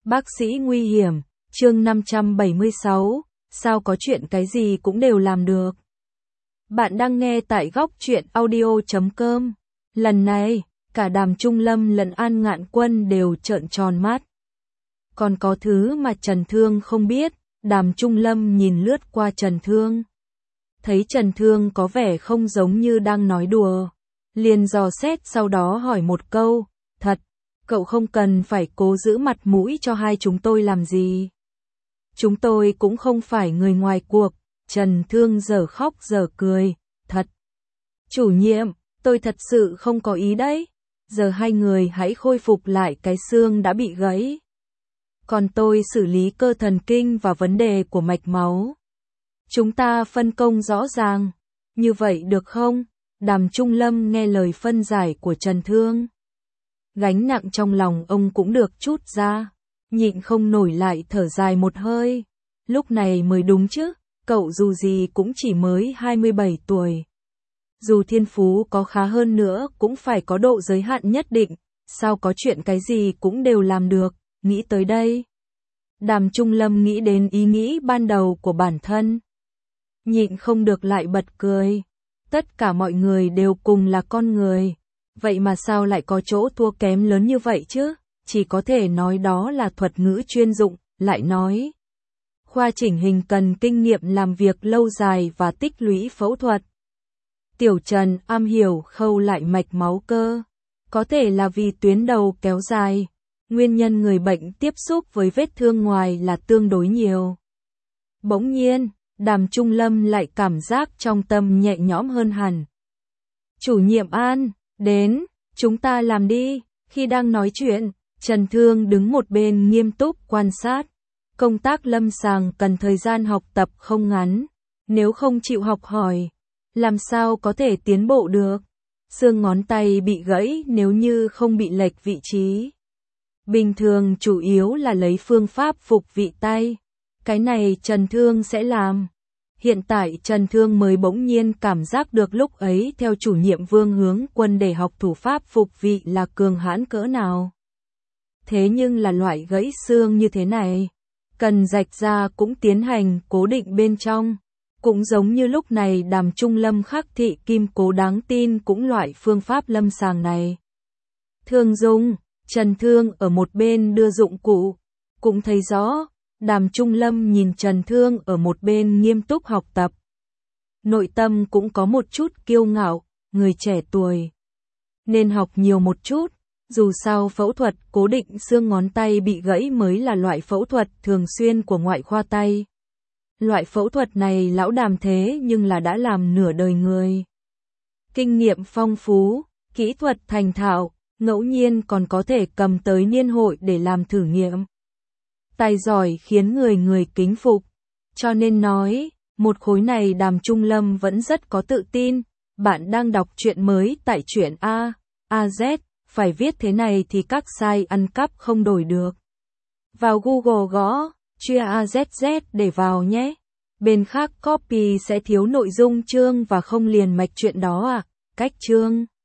Bác sĩ nguy hiểm, chương 576, sao có chuyện cái gì cũng đều làm được. Bạn đang nghe tại góc truyện audio.com. Lần này, cả Đàm Trung Lâm lẫn An Ngạn Quân đều trợn tròn mắt. Còn có thứ mà Trần Thương không biết, Đàm Trung Lâm nhìn lướt qua Trần Thương. Thấy Trần Thương có vẻ không giống như đang nói đùa. Liền dò xét sau đó hỏi một câu, thật, cậu không cần phải cố giữ mặt mũi cho hai chúng tôi làm gì. Chúng tôi cũng không phải người ngoài cuộc. Trần Thương giờ khóc giờ cười, thật. Chủ nhiệm, tôi thật sự không có ý đấy. Giờ hai người hãy khôi phục lại cái xương đã bị gãy. Còn tôi xử lý cơ thần kinh và vấn đề của mạch máu. Chúng ta phân công rõ ràng. Như vậy được không? Đàm Trung Lâm nghe lời phân giải của Trần Thương. Gánh nặng trong lòng ông cũng được trút ra. Nhịn không nổi lại thở dài một hơi. Lúc này mới đúng chứ, cậu dù gì cũng chỉ mới 27 tuổi. Dù thiên phú có khá hơn nữa cũng phải có độ giới hạn nhất định, sao có chuyện cái gì cũng đều làm được, nghĩ tới đây. Đàm Trung Lâm nghĩ đến ý nghĩ ban đầu của bản thân. Nhịn không được lại bật cười. Tất cả mọi người đều cùng là con người. Vậy mà sao lại có chỗ thua kém lớn như vậy chứ? Chỉ có thể nói đó là thuật ngữ chuyên dụng, lại nói. Khoa chỉnh hình cần kinh nghiệm làm việc lâu dài và tích lũy phẫu thuật. Tiểu Trần am hiểu khâu lại mạch máu cơ. Có thể là vì tuyến đầu kéo dài. Nguyên nhân người bệnh tiếp xúc với vết thương ngoài là tương đối nhiều. Bỗng nhiên, Đàm Trung Lâm lại cảm giác trong tâm nhẹ nhõm hơn hẳn. Chủ nhiệm An, đến, chúng ta làm đi. Khi đang nói chuyện, Trần Thương đứng một bên nghiêm túc quan sát. Công tác lâm sàng cần thời gian học tập không ngắn. Nếu không chịu học hỏi, làm sao có thể tiến bộ được? Xương ngón tay bị gãy nếu như không bị lệch vị trí. Bình thường chủ yếu là lấy phương pháp phục vị tay. Cái này Trần Thương sẽ làm. Hiện tại Trần Thương mới bỗng nhiên cảm giác được lúc ấy theo chủ nhiệm Vương Hướng Quân để học thủ pháp phục vị là cường hãn cỡ nào. Thế nhưng là loại gãy xương như thế này, cần rạch ra cũng tiến hành cố định bên trong. Cũng giống như lúc này Đàm Trung Lâm khắc thị kim cố đáng tin cũng loại phương pháp lâm sàng này. Thương Dung, Trần Thương ở một bên đưa dụng cụ, cũng thấy rõ. Đàm Trung Lâm nhìn Trần Thương ở một bên nghiêm túc học tập. Nội tâm cũng có một chút kiêu ngạo, người trẻ tuổi. Nên học nhiều một chút, dù sao phẫu thuật cố định xương ngón tay bị gãy mới là loại phẫu thuật thường xuyên của ngoại khoa tay. Loại phẫu thuật này lão Đàm thế nhưng là đã làm nửa đời người. Kinh nghiệm phong phú, kỹ thuật thành thạo, ngẫu nhiên còn có thể cầm tới niên hội để làm thử nghiệm. Tài giỏi khiến người kính phục, cho nên nói, một khối này Đàm Trung Lâm vẫn rất có tự tin. Bạn đang đọc truyện mới tại truyện AZ, phải viết thế này thì các site ăn cắp không đổi được. Vào Google gõ, chia AZZ để vào nhé. Bên khác copy sẽ thiếu nội dung chương và không liền mạch truyện đó à, cách chương.